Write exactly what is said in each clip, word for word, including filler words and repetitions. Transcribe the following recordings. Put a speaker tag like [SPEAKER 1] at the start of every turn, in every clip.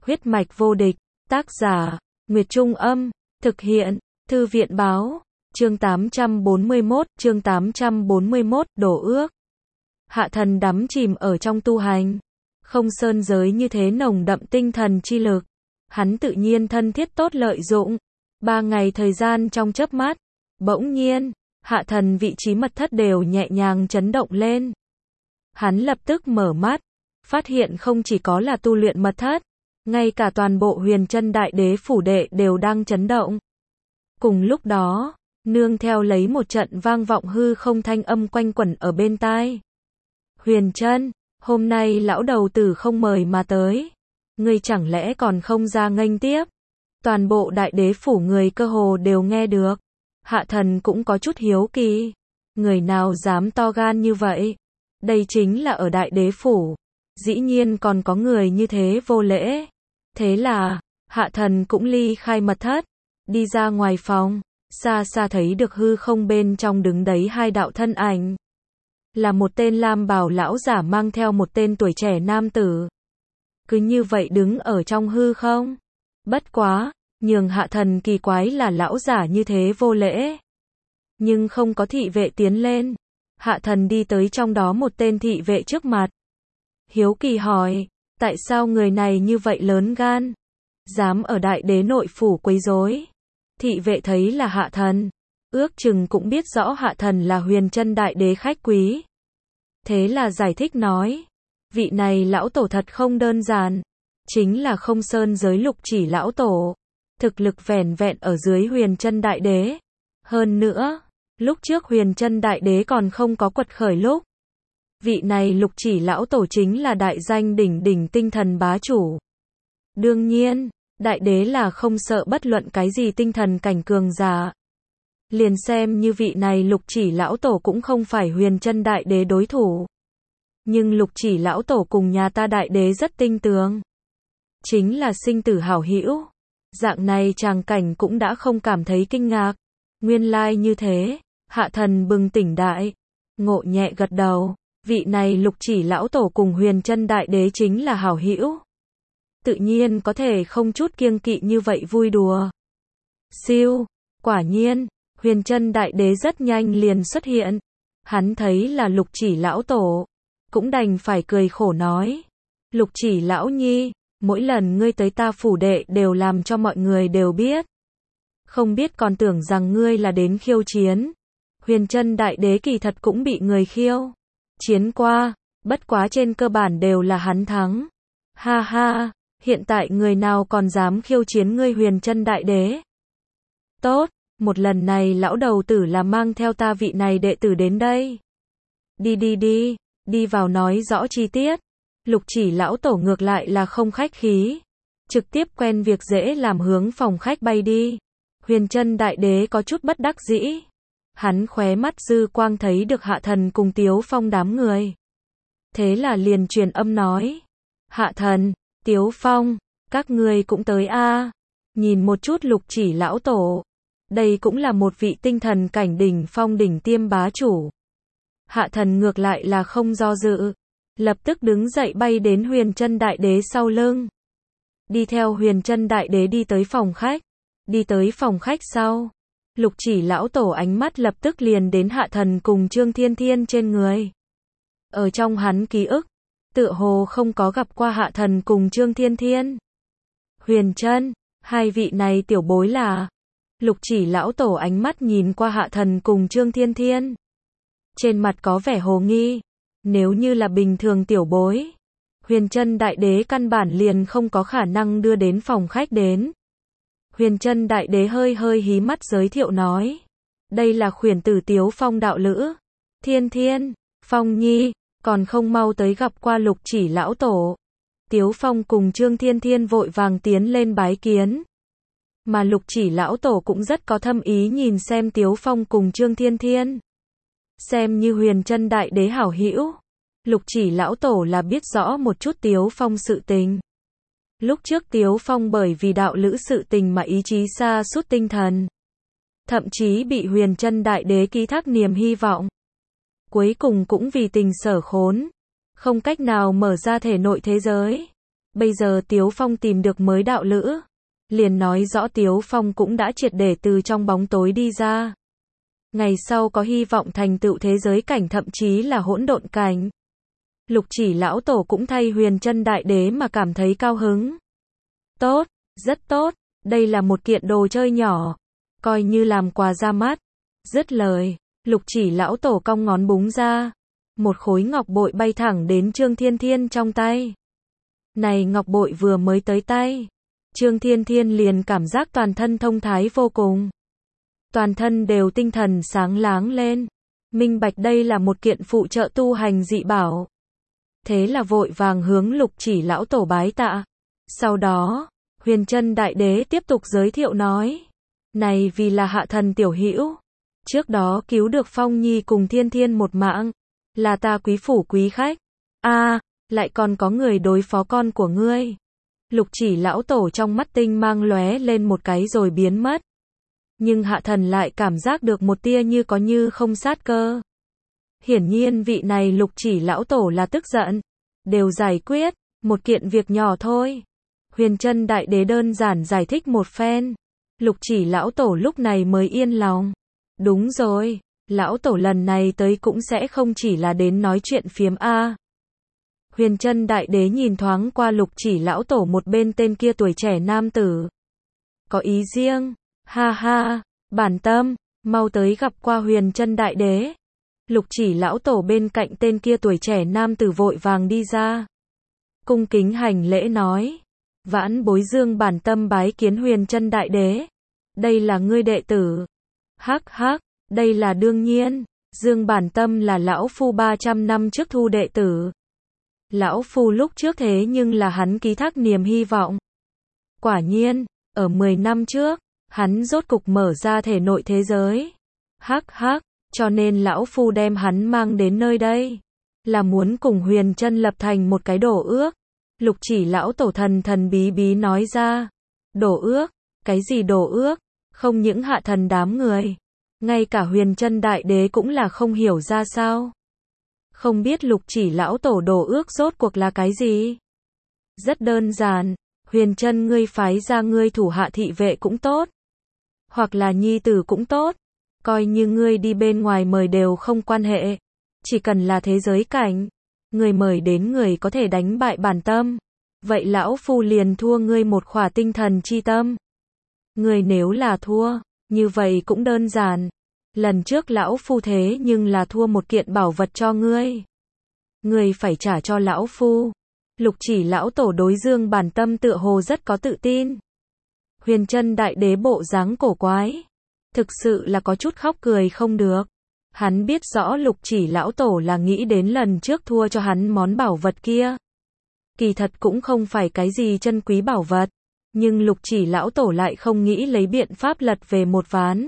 [SPEAKER 1] Huyết mạch vô địch, tác giả, Nguyệt Trung Âm, thực hiện, Thư viện Báo, chương tám trăm bốn mươi mốt, chương tám trăm bốn mươi mốt, đổ ước. Hạ thần đắm chìm ở trong tu hành, không sơn giới như thế nồng đậm tinh thần chi lực, hắn tự nhiên thân thiết tốt lợi dụng, ba ngày thời gian trong chớp mắt, bỗng nhiên, hạ thần vị trí mật thất đều nhẹ nhàng chấn động lên. Hắn lập tức mở mắt, phát hiện không chỉ có là tu luyện mật thất, ngay cả toàn bộ Huyền Chân Đại Đế phủ đệ đều đang chấn động. Cùng lúc đó, nương theo lấy một trận vang vọng hư không thanh âm quanh quẩn ở bên tai. Huyền Chân, hôm nay lão đầu tử không mời mà tới, ngươi chẳng lẽ còn không ra nghênh tiếp? Toàn bộ Đại Đế phủ người cơ hồ đều nghe được. Hạ thần cũng có chút hiếu kỳ, người nào dám to gan như vậy? Đây chính là ở Đại Đế phủ, dĩ nhiên còn có người như thế vô lễ. Thế là, hạ thần cũng ly khai mật thất, đi ra ngoài phòng, xa xa thấy được hư không bên trong đứng đấy hai đạo thân ảnh. Là một tên lam bào lão giả mang theo một tên tuổi trẻ nam tử. Cứ như vậy đứng ở trong hư không. Bất quá, nhường hạ thần kỳ quái là lão giả như thế vô lễ. Nhưng không có thị vệ tiến lên. Hạ thần đi tới trong đó một tên thị vệ trước mặt. Hiếu kỳ hỏi, tại sao người này như vậy lớn gan? Dám ở Đại Đế nội phủ quấy rối. Thị vệ thấy là hạ thần, ước chừng cũng biết rõ hạ thần là Huyền Chân Đại Đế khách quý. Thế là giải thích nói, vị này lão tổ thật không đơn giản, chính là không sơn giới lục chỉ lão tổ, thực lực vẻn vẹn ở dưới Huyền Chân Đại Đế. Hơn nữa, lúc trước Huyền Chân Đại Đế còn không có quật khởi lúc. Vị này lục chỉ lão tổ chính là đại danh đỉnh đỉnh tinh thần bá chủ. Đương nhiên, Đại Đế là không sợ bất luận cái gì tinh thần cảnh cường giả. Liền xem như vị này lục chỉ lão tổ cũng không phải Huyền Chân Đại Đế đối thủ. Nhưng lục chỉ lão tổ cùng nhà ta Đại Đế rất tinh tường. Chính là sinh tử hảo hữu. Dạng này tràng cảnh cũng đã không cảm thấy kinh ngạc. Nguyên lai như thế, hạ thần bừng tỉnh đại. Ngộ nhẹ gật đầu, vị này lục chỉ lão tổ cùng Huyền Chân Đại Đế chính là hảo hữu. Tự nhiên có thể không chút kiêng kỵ như vậy vui đùa. Siêu, quả nhiên, Huyền Chân Đại Đế rất nhanh liền xuất hiện. Hắn thấy là lục chỉ lão tổ, cũng đành phải cười khổ nói. Lục chỉ lão nhi, mỗi lần ngươi tới ta phủ đệ đều làm cho mọi người đều biết. Không biết còn tưởng rằng ngươi là đến khiêu chiến. Huyền Chân Đại Đế kỳ thật cũng bị người khiêu chiến qua, bất quá trên cơ bản đều là hắn thắng. Ha ha, hiện tại người nào còn dám khiêu chiến ngươi Huyền Chân Đại Đế? Tốt, một lần này lão đầu tử là mang theo ta vị này đệ tử đến đây. Đi đi đi, đi vào nói rõ chi tiết. Lục chỉ lão tổ ngược lại là không khách khí, trực tiếp quen việc dễ làm hướng phòng khách bay đi. Huyền Chân Đại Đế có chút bất đắc dĩ. Hắn khóe mắt dư quang thấy được hạ thần cùng Tiếu Phong đám người. Thế là liền truyền âm nói. Hạ thần, Tiếu Phong, các ngươi cũng tới a à. Nhìn một chút lục chỉ lão tổ. Đây cũng là một vị tinh thần cảnh đỉnh phong đỉnh tiêm bá chủ. Hạ thần ngược lại là không do dự. Lập tức đứng dậy bay đến Huyền Chân Đại Đế sau lưng. Đi theo Huyền Chân Đại Đế đi tới phòng khách. Đi tới phòng khách sau. Lục chỉ lão tổ ánh mắt lập tức liền đến hạ thần cùng Trương Thiên Thiên trên người. Ở trong hắn ký ức, tựa hồ không có gặp qua hạ thần cùng Trương Thiên Thiên. Huyền Chân, hai vị này tiểu bối là. Lục chỉ lão tổ ánh mắt nhìn qua hạ thần cùng Trương Thiên Thiên. Trên mặt có vẻ hồ nghi. Nếu như là bình thường tiểu bối, Huyền Chân Đại Đế căn bản liền không có khả năng đưa đến phòng khách đến. Huyền Chân Đại Đế hơi hơi hí mắt giới thiệu nói. Đây là khuyển tử Tiếu Phong đạo lữ. Thiên Thiên, Phong Nhi, còn không mau tới gặp qua lục chỉ lão tổ. Tiếu Phong cùng Trương Thiên Thiên vội vàng tiến lên bái kiến. Mà lục chỉ lão tổ cũng rất có thâm ý nhìn xem Tiếu Phong cùng Trương Thiên Thiên. Xem như Huyền Chân Đại Đế hảo hữu. Lục chỉ lão tổ là biết rõ một chút Tiếu Phong sự tình. Lúc trước Tiếu Phong bởi vì đạo lữ sự tình mà ý chí xa sút tinh thần. Thậm chí bị Huyền Chân Đại Đế ký thác niềm hy vọng. Cuối cùng cũng vì tình sở khốn. Không cách nào mở ra thể nội thế giới. Bây giờ Tiếu Phong tìm được mới đạo lữ, liền nói rõ Tiếu Phong cũng đã triệt để từ trong bóng tối đi ra. Ngày sau có hy vọng thành tựu thế giới cảnh thậm chí là hỗn độn cảnh. Lục Chỉ lão tổ cũng thay Huyền Chân Đại Đế mà cảm thấy cao hứng. Tốt, rất tốt, đây là một kiện đồ chơi nhỏ, coi như làm quà ra mắt. Dứt lời, Lục Chỉ lão tổ cong ngón búng ra, một khối ngọc bội bay thẳng đến Trương Thiên Thiên trong tay. Này ngọc bội vừa mới tới tay, Trương Thiên Thiên liền cảm giác toàn thân thông thái vô cùng. Toàn thân đều tinh thần sáng láng lên, minh bạch đây là một kiện phụ trợ tu hành dị bảo. Thế là vội vàng hướng Lục Chỉ lão tổ bái tạ. Sau đó, Huyền Chân Đại Đế tiếp tục giới thiệu nói, này vì là hạ thần tiểu hữu, trước đó cứu được Phong Nhi cùng Thiên Thiên một mạng, là ta quý phủ quý khách. A, à, lại còn có người đối phó con của ngươi. Lục Chỉ lão tổ trong mắt tinh mang lóe lên một cái rồi biến mất. Nhưng hạ thần lại cảm giác được một tia như có như không sát cơ. Hiển nhiên vị này Lục Chỉ lão tổ là tức giận. Đều giải quyết, một kiện việc nhỏ thôi. Huyền Chân Đại Đế đơn giản giải thích một phen. Lục Chỉ lão tổ lúc này mới yên lòng. Đúng rồi, lão tổ lần này tới cũng sẽ không chỉ là đến nói chuyện phiếm a. Huyền Chân Đại Đế nhìn thoáng qua Lục Chỉ lão tổ một bên tên kia tuổi trẻ nam tử. Có ý riêng, ha ha, bản tâm, mau tới gặp qua Huyền Chân Đại Đế. Lục Chỉ lão tổ bên cạnh tên kia tuổi trẻ nam tử vội vàng đi ra. Cung kính hành lễ nói, vãn bối Dương bản tâm bái kiến Huyền Chân Đại Đế. Đây là ngươi đệ tử. Hắc hắc, đây là đương nhiên, Dương bản tâm là lão phu ba trăm năm trước thu đệ tử. Lão phu lúc trước thế nhưng là hắn ký thác niềm hy vọng. Quả nhiên, ở mười năm trước, hắn rốt cục mở ra thể nội thế giới. Hắc hắc, cho nên lão phu đem hắn mang đến nơi đây, là muốn cùng Huyền Chân lập thành một cái đổ ước. Lục Chỉ lão tổ thần thần bí bí nói ra. Đổ ước? Cái gì đổ ước? Không những hạ thần đám người, ngay cả Huyền Chân Đại Đế cũng là không hiểu ra sao. Không biết Lục Chỉ lão tổ đổ ước rốt cuộc là cái gì? Rất đơn giản, Huyền Chân ngươi phái ra ngươi thủ hạ thị vệ cũng tốt, hoặc là nhi tử cũng tốt, coi như ngươi đi bên ngoài mời đều không quan hệ, chỉ cần là thế giới cảnh, người mời đến người có thể đánh bại bản tâm, vậy lão phu liền thua ngươi một khỏa tinh thần chi tâm. Ngươi nếu là thua, như vậy cũng đơn giản. Lần trước lão phu thế nhưng là thua một kiện bảo vật cho ngươi. Ngươi phải trả cho lão phu. Lục Chỉ lão tổ đối Dương bản tâm tựa hồ rất có tự tin. Huyền Chân Đại Đế bộ dáng cổ quái, thực sự là có chút khóc cười không được. Hắn biết rõ Lục Chỉ lão tổ là nghĩ đến lần trước thua cho hắn món bảo vật kia. Kỳ thật cũng không phải cái gì chân quý bảo vật, nhưng Lục Chỉ lão tổ lại không nghĩ lấy biện pháp lật về một ván.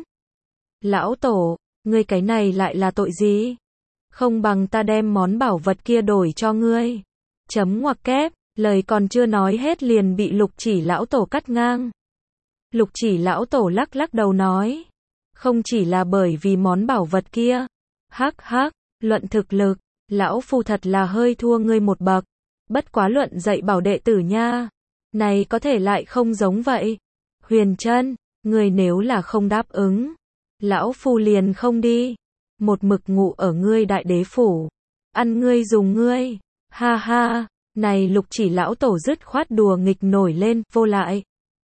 [SPEAKER 1] Lão tổ, ngươi cái này lại là tội gì? Không bằng ta đem món bảo vật kia đổi cho ngươi. Chấm ngoặc kép, lời còn chưa nói hết liền bị Lục Chỉ lão tổ cắt ngang. Lục Chỉ lão tổ lắc lắc đầu nói, không chỉ là bởi vì món bảo vật kia. Hắc hắc, luận thực lực, lão phu thật là hơi thua ngươi một bậc. Bất quá luận dạy bảo đệ tử nha, này có thể lại không giống vậy. Huyền Chân, ngươi nếu là không đáp ứng, lão phu liền không đi, một mực ngủ ở ngươi đại đế phủ, ăn ngươi dùng ngươi. Ha ha, này Lục Chỉ lão tổ dứt khoát đùa nghịch nổi lên, vô lại.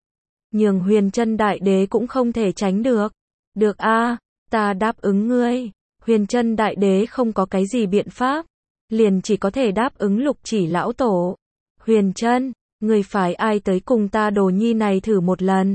[SPEAKER 1] Nhường Huyền Chân Đại Đế cũng không thể tránh được. Được a, ta đáp ứng ngươi. Huyền Chân Đại Đế không có cái gì biện pháp, liền chỉ có thể đáp ứng Lục Chỉ lão tổ. Huyền Chân, ngươi phải ai tới cùng ta đồ nhi này thử một lần?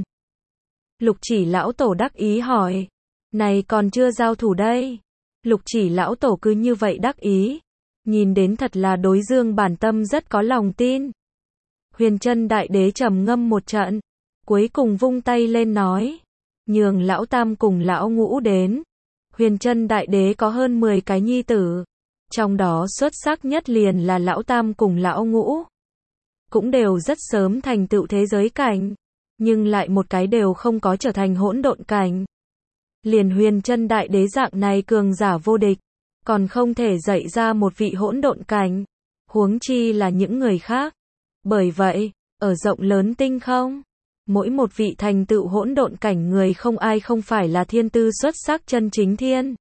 [SPEAKER 1] Lục Chỉ lão tổ đắc ý hỏi. Này còn chưa giao thủ đây. Lục Chỉ lão tổ cứ như vậy đắc ý, nhìn đến thật là đối Dương bản tâm rất có lòng tin. Huyền Chân Đại Đế trầm ngâm một trận, cuối cùng vung tay lên nói, nhường lão tam cùng lão ngũ đến. Huyền Chân Đại Đế có hơn mười cái nhi tử, trong đó xuất sắc nhất liền là lão tam cùng lão ngũ. Cũng đều rất sớm thành tựu thế giới cảnh, nhưng lại một cái đều không có trở thành hỗn độn cảnh. Liền Huyền Chân Đại Đế dạng này cường giả vô địch, còn không thể dạy ra một vị hỗn độn cảnh, huống chi là những người khác. Bởi vậy, ở rộng lớn tinh không, mỗi một vị thành tựu hỗn độn cảnh người không ai không phải là thiên tư xuất sắc chân chính thiên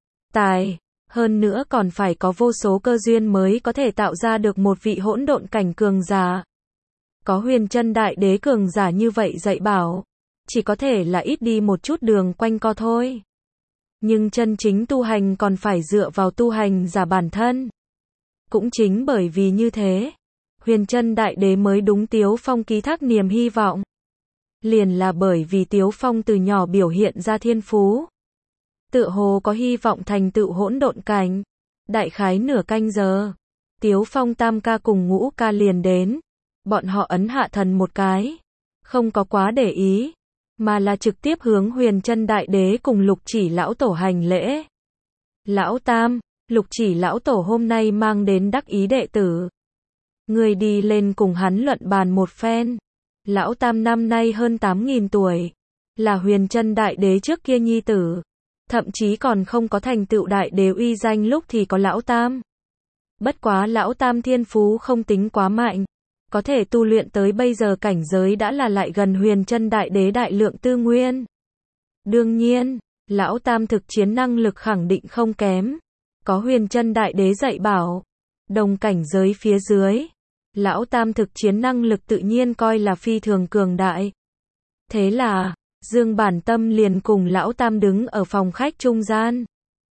[SPEAKER 1] tài, hơn nữa còn phải có vô số cơ duyên mới có thể tạo ra được một vị hỗn độn cảnh cường giả. Có Huyền Chân Đại Đế cường giả như vậy dạy bảo, chỉ có thể là ít đi một chút đường quanh co thôi. Nhưng chân chính tu hành còn phải dựa vào tu hành giả bản thân. Cũng chính bởi vì như thế, Huyền Chân Đại Đế mới đúng Tiếu Phong ký thác niềm hy vọng. Liền là bởi vì Tiếu Phong từ nhỏ biểu hiện ra thiên phú, tựa hồ có hy vọng thành tựu hỗn độn cảnh. Đại khái nửa canh giờ, Tiếu Phong tam ca cùng ngũ ca liền đến. Bọn họ ấn hạ thần một cái, không có quá để ý, mà là trực tiếp hướng Huyền Chân Đại Đế cùng Lục Chỉ lão tổ hành lễ. Lão tam, Lục Chỉ lão tổ hôm nay mang đến đắc ý đệ tử. Người đi lên cùng hắn luận bàn một phen. Lão tam năm nay hơn tám nghìn tuổi, là Huyền Chân Đại Đế trước kia nhi tử, thậm chí còn không có thành tựu đại đế uy danh lúc thì có lão tam. Bất quá lão tam thiên phú không tính quá mạnh, có thể tu luyện tới bây giờ cảnh giới đã là lại gần Huyền Chân Đại Đế đại lượng tư nguyên. Đương nhiên, lão tam thực chiến năng lực khẳng định không kém, có Huyền Chân Đại Đế dạy bảo, đồng cảnh giới phía dưới, lão tam thực chiến năng lực tự nhiên coi là phi thường cường đại. Thế là, Dương Bản Tâm liền cùng lão tam đứng ở phòng khách trung gian.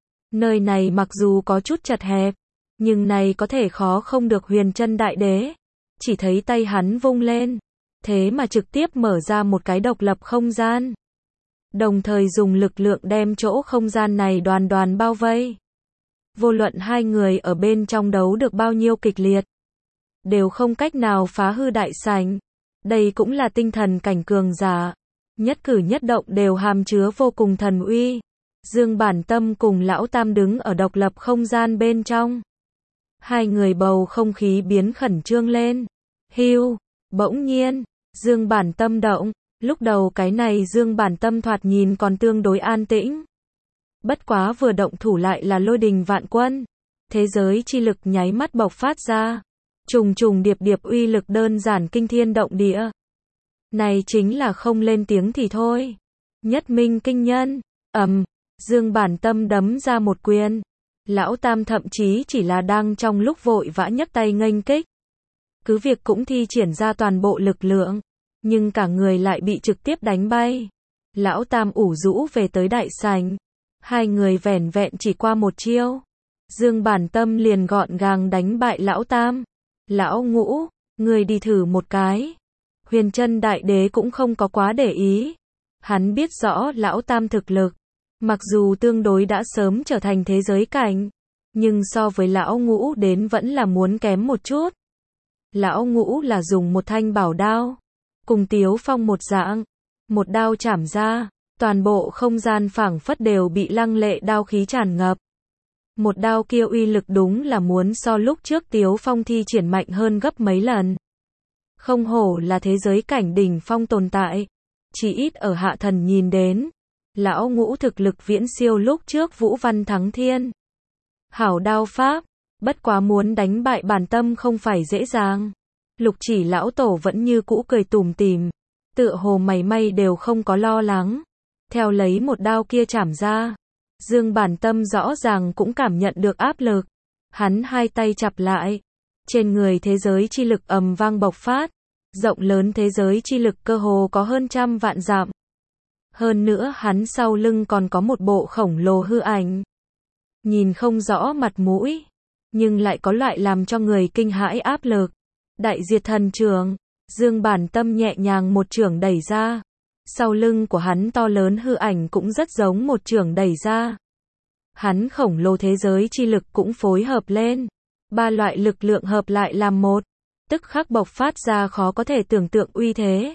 [SPEAKER 1] Nơi này mặc dù có chút chật hẹp, nhưng này có thể khó không được Huyền Chân Đại Đế. Chỉ thấy tay hắn vung lên, thế mà trực tiếp mở ra một cái độc lập không gian. Đồng thời dùng lực lượng đem chỗ không gian này đoàn đoàn bao vây. Vô luận hai người ở bên trong đấu được bao nhiêu kịch liệt, đều không cách nào phá hư đại sảnh. Đây cũng là tinh thần cảnh cường giả, nhất cử nhất động đều hàm chứa vô cùng thần uy. Dương Bản Tâm cùng lão tam đứng ở độc lập không gian bên trong. Hai người bầu không khí biến khẩn trương lên. Hưu, bỗng nhiên, Dương Bản Tâm động, lúc đầu cái này Dương Bản Tâm thoạt nhìn còn tương đối an tĩnh. Bất quá vừa động thủ lại là lôi đình vạn quân, thế giới chi lực nháy mắt bộc phát ra, trùng trùng điệp điệp uy lực đơn giản kinh thiên động địa. Này chính là không lên tiếng thì thôi. Nhất minh kinh nhân, ầm, Dương Bản Tâm đấm ra một quyền. Lão tam thậm chí chỉ là đang trong lúc vội vã nhấc tay nghênh kích, cứ việc cũng thi triển ra toàn bộ lực lượng, nhưng cả người lại bị trực tiếp đánh bay. Lão tam ủ rũ về tới đại sảnh, hai người vẻn vẹn chỉ qua một chiêu, Dương Bản Tâm liền gọn gàng đánh bại lão tam. Lão ngũ, người đi thử một cái. Huyền Chân Đại Đế cũng không có quá để ý, hắn biết rõ lão tam thực lực, mặc dù tương đối đã sớm trở thành thế giới cảnh, nhưng so với lão ngũ đến vẫn là muốn kém một chút. Lão ngũ là dùng một thanh bảo đao, cùng Tiếu Phong một dạng, một đao chảm ra, toàn bộ không gian phảng phất đều bị lăng lệ đao khí tràn ngập. Một đao kia uy lực đúng là muốn so lúc trước Tiếu Phong thi triển mạnh hơn gấp mấy lần. Không hổ là thế giới cảnh đỉnh phong tồn tại, chỉ ít ở hạ thần nhìn đến, lão ngũ thực lực viễn siêu lúc trước Vũ Văn Thắng Thiên. Hảo đao pháp, bất quá muốn đánh bại Bản Tâm không phải dễ dàng. Lục Chỉ lão tổ vẫn như cũ cười tủm tỉm, tựa hồ mảy may đều không có lo lắng. Theo lấy một đao kia chảm ra, Dương Bản Tâm rõ ràng cũng cảm nhận được áp lực. Hắn hai tay chặp lại, trên người thế giới chi lực ầm vang bộc phát, rộng lớn thế giới chi lực cơ hồ có hơn trăm vạn dặm. Hơn nữa hắn sau lưng còn có một bộ khổng lồ hư ảnh. Nhìn không rõ mặt mũi, nhưng lại có loại làm cho người kinh hãi áp lực. Đại diệt thần trường, Dương Bản Tâm nhẹ nhàng một chưởng đẩy ra. Sau lưng của hắn to lớn hư ảnh cũng rất giống một chưởng đẩy ra. Hắn khổng lồ thế giới chi lực cũng phối hợp lên. Ba loại lực lượng hợp lại làm một, tức khắc bộc phát ra khó có thể tưởng tượng uy thế.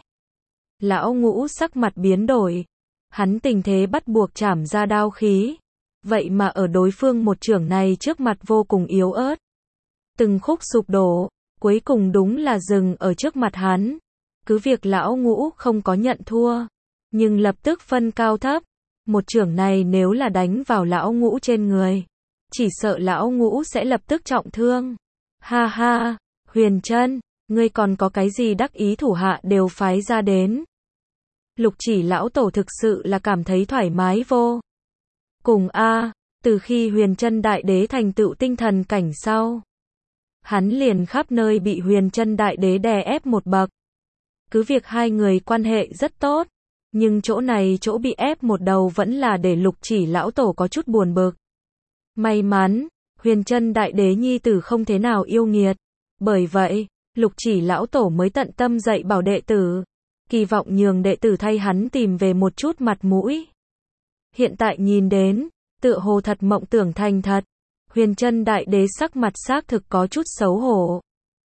[SPEAKER 1] Lão ngũ sắc mặt biến đổi. Hắn tình thế bắt buộc chảm ra đao khí. Vậy mà ở đối phương một chưởng này trước mặt vô cùng yếu ớt. Từng khúc sụp đổ, cuối cùng đúng là dừng ở trước mặt hắn. Cứ việc lão ngũ không có nhận thua, nhưng lập tức phân cao thấp. Một chưởng này nếu là đánh vào lão ngũ trên người, chỉ sợ lão ngũ sẽ lập tức trọng thương. Ha ha, Huyền Chân, ngươi còn có cái gì đắc ý thủ hạ đều phái ra đến. Lục Chỉ lão tổ thực sự là cảm thấy thoải mái vô cùng a, từ khi Huyền Chân Đại Đế thành tựu tinh thần cảnh sau, hắn liền khắp nơi bị Huyền Chân Đại Đế đè ép một bậc. Cứ việc hai người quan hệ rất tốt, nhưng chỗ này chỗ bị ép một đầu vẫn là để Lục Chỉ lão tổ có chút buồn bực. May mắn, Huyền Chân Đại Đế nhi tử không thế nào yêu nghiệt, bởi vậy, Lục Chỉ lão tổ mới tận tâm dạy bảo đệ tử, kỳ vọng nhường đệ tử thay hắn tìm về một chút mặt mũi. Hiện tại nhìn đến, tựa hồ thật mộng tưởng thành thật, Huyền Chân Đại Đế sắc mặt xác thực có chút xấu hổ.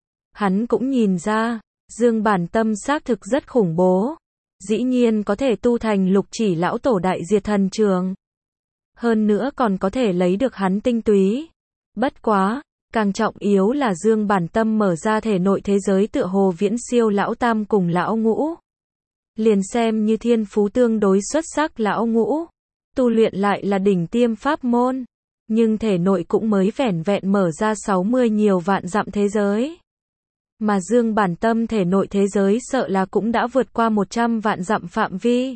[SPEAKER 1] Hắn cũng nhìn ra, Dương Bản Tâm xác thực rất khủng bố, dĩ nhiên có thể tu thành Lục Chỉ lão tổ đại diệt thần trường. Hơn nữa còn có thể lấy được hắn tinh túy. Bất quá, càng trọng yếu là Dương Bản Tâm mở ra thể nội thế giới tựa hồ viễn siêu lão tam cùng lão ngũ. Liền xem như thiên phú tương đối xuất sắc lão ngũ, tu luyện lại là đỉnh tiêm pháp môn, nhưng thể nội cũng mới vẻn vẹn mở ra sáu mươi nhiều vạn dặm thế giới. Mà Dương Bản Tâm thể nội thế giới sợ là cũng đã vượt qua một trăm vạn dặm phạm vi.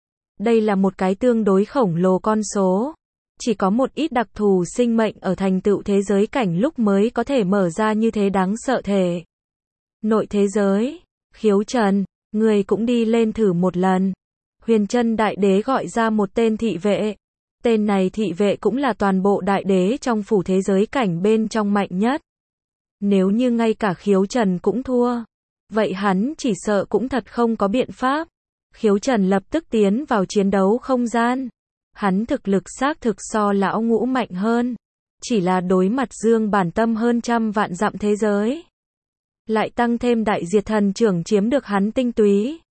[SPEAKER 1] Đây là một cái tương đối khổng lồ con số. Chỉ có một ít đặc thù sinh mệnh ở thành tựu thế giới cảnh lúc mới có thể mở ra như thế đáng sợ thể. Nội thế giới, Khiếu Trần, người cũng đi lên thử một lần. Huyền Chân Đại Đế gọi ra một tên thị vệ. Tên này thị vệ cũng là toàn bộ đại đế trong phủ thế giới cảnh bên trong mạnh nhất. Nếu như ngay cả Khiếu Trần cũng thua, vậy hắn chỉ sợ cũng thật không có biện pháp. Khiếu Trần lập tức tiến vào chiến đấu không gian. Hắn thực lực xác thực so lão ngũ mạnh hơn, chỉ là đối mặt Dương Bản Tâm hơn trăm vạn dặm thế giới, lại tăng thêm đại diệt thần trưởng chiếm được hắn tinh túy.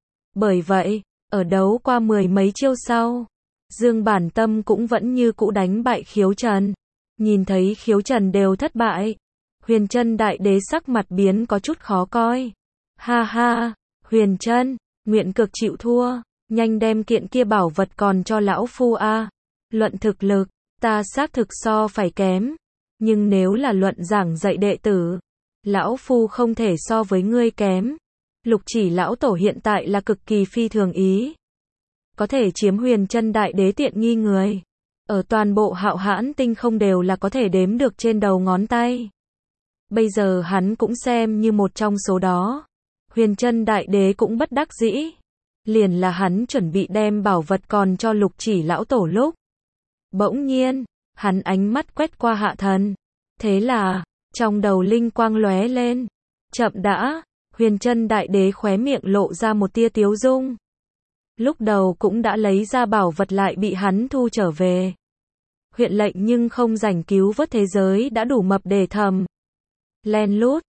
[SPEAKER 1] Bởi vậy, ở đấu qua mười mấy chiêu sau, Dương Bản Tâm cũng vẫn như cũ đánh bại Khiếu Trần. Nhìn thấy Khiếu Trần đều thất bại, Huyền Chân Đại Đế sắc mặt biến có chút khó coi. Ha ha, Huyền Chân, nguyện cực chịu thua, nhanh đem kiện kia bảo vật còn cho lão phu a. Luận thực lực, ta xác thực so phải kém, nhưng nếu là luận giảng dạy đệ tử, lão phu không thể so với ngươi kém. Lục Chỉ lão tổ hiện tại là cực kỳ phi thường ý, có thể chiếm Huyền Chân Đại Đế tiện nghi người, ở toàn bộ Hạo Hãn Tinh không đều là có thể đếm được trên đầu ngón tay. Bây giờ hắn cũng xem như một trong số đó. Huyền Chân Đại Đế cũng bất đắc dĩ, liền là hắn chuẩn bị đem bảo vật còn cho Lục Chỉ lão tổ lúc, bỗng nhiên, hắn ánh mắt quét qua Hạ Thần, thế là, trong đầu linh quang lóe lên. Chậm đã, Huyền Chân Đại Đế khóe miệng lộ ra một tia tiếu dung. Lúc đầu cũng đã lấy ra bảo vật lại bị hắn thu trở về. Huyện lệnh nhưng không rảnh cứu vớt thế giới đã đủ mập để thầm. Len lút,